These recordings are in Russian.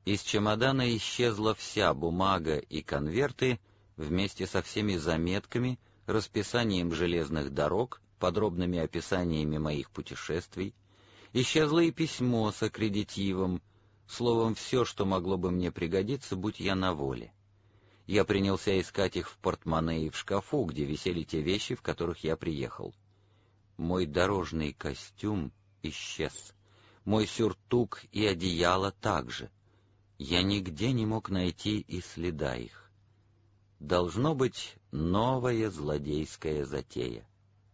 Из чемодана исчезла вся бумага и конверты вместе со всеми заметками, расписанием железных дорог, подробными описаниями моих путешествий. Исчезло и письмо с аккредитивом, словом, все, что могло бы мне пригодиться, будь я на воле. Я принялся искать их в портмоне и в шкафу, где висели те вещи, в которых я приехал. Мой дорожный костюм исчез. Мой сюртук и одеяло также. Я нигде не мог найти и следа их. Должно быть, новая злодейская затея.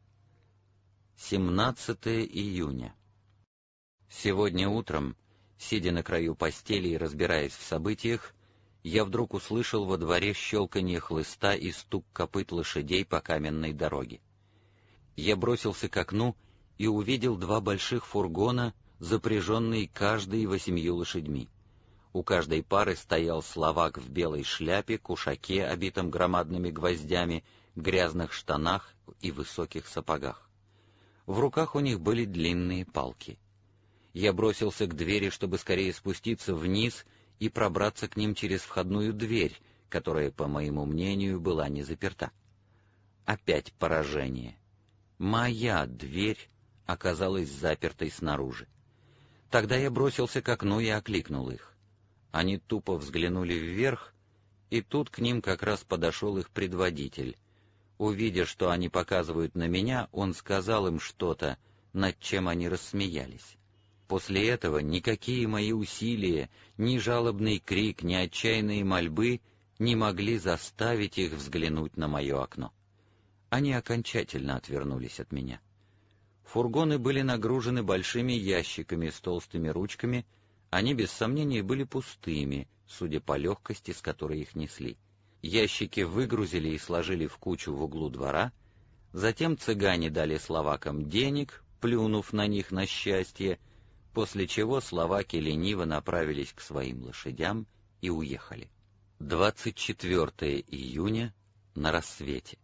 17 июня. Сегодня утром, сидя на краю постели и разбираясь в событиях, я вдруг услышал во дворе щелканье хлыста и стук копыт лошадей по каменной дороге. Я бросился к окну и увидел два больших фургона, запряженные каждый 8 лошадьми. У каждой пары стоял словак в белой шляпе, кушаке, обитом громадными гвоздями, грязных штанах и высоких сапогах. В руках у них были длинные палки. Я бросился к двери, чтобы скорее спуститься вниз и пробраться к ним через входную дверь, которая, по моему мнению, была не заперта. Опять поражение. Моя дверь оказалась запертой снаружи. Тогда я бросился к окну и окликнул их. Они тупо взглянули вверх, и тут к ним как раз подошел их предводитель. Увидя, что они показывают на меня, он сказал им что-то, над чем они рассмеялись. После этого никакие мои усилия, ни жалобный крик, ни отчаянные мольбы не могли заставить их взглянуть на мое окно. Они окончательно отвернулись от меня. Фургоны были нагружены большими ящиками с толстыми ручками, они без сомнения были пустыми, судя по легкости, с которой их несли. Ящики выгрузили и сложили в кучу в углу двора, затем цыгане дали словакам денег, плюнув на них на счастье, после чего словаки лениво направились к своим лошадям и уехали. 24 июня, на рассвете.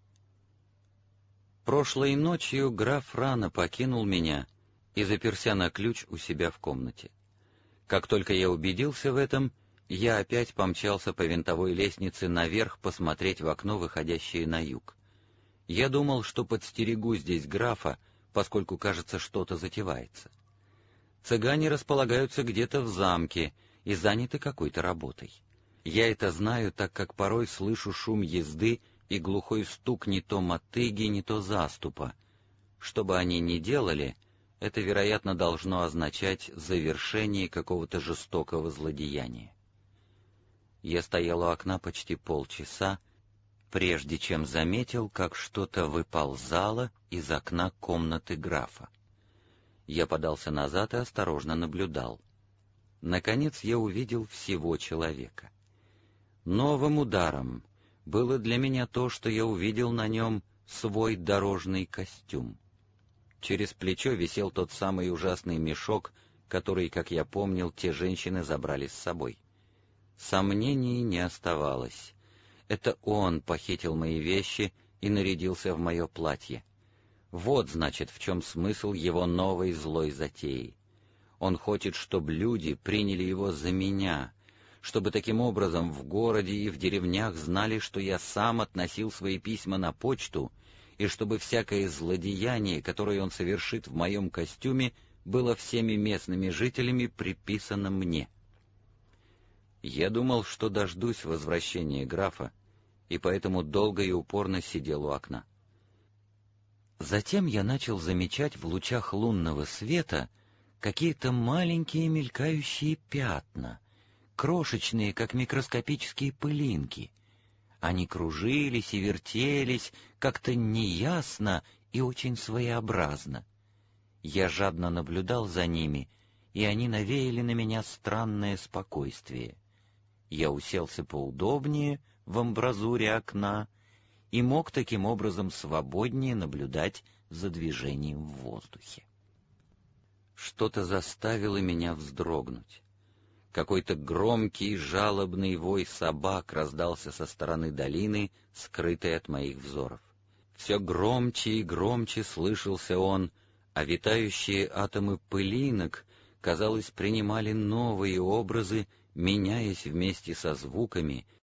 Прошлой ночью граф рано покинул меня и заперся на ключ у себя в комнате. Как только я убедился в этом, я опять помчался по винтовой лестнице наверх посмотреть в окно, выходящее на юг. Я думал, что подстерегу здесь графа, поскольку, кажется, что-то затевается. Цыгане располагаются где-то в замке и заняты какой-то работой. Я это знаю, так как порой слышу шум езды и глухой стук не то мотыги, не то заступа. Что бы они ни делали, это, вероятно, должно означать завершение какого-то жестокого злодеяния. Я стоял у окна почти полчаса, прежде чем заметил, как что-то выползало из окна комнаты графа. Я подался назад и осторожно наблюдал. Наконец я увидел всего человека. Новым ударом было для меня то, что я увидел на нем свой дорожный костюм. Через плечо висел тот самый ужасный мешок, который, как я помнил, те женщины забрали с собой. Сомнений не оставалось. Это он похитил мои вещи и нарядился в мое платье. Вот, значит, в чем смысл его новой злой затеи. Он хочет, чтобы люди приняли его за меня, чтобы таким образом в городе и в деревнях знали, что я сам относил свои письма на почту, и чтобы всякое злодеяние, которое он совершит в моем костюме, было всеми местными жителями приписано мне. Я думал, что дождусь возвращения графа, и поэтому долго и упорно сидел у окна. Затем я начал замечать в лучах лунного света какие-то маленькие мелькающие пятна, крошечные, как микроскопические пылинки. Они кружились и вертелись как-то неясно и очень своеобразно. Я жадно наблюдал за ними, и они навеяли на меня странное спокойствие. Я уселся поудобнее в амбразуре окна и мог таким образом свободнее наблюдать за движением в воздухе. Что-то заставило меня вздрогнуть. Какой-то громкий жалобный вой собак раздался со стороны долины, скрытой от моих взоров. Все громче и громче слышался он, а витающие атомы пылинок, казалось, принимали новые образы, меняясь вместе со звуками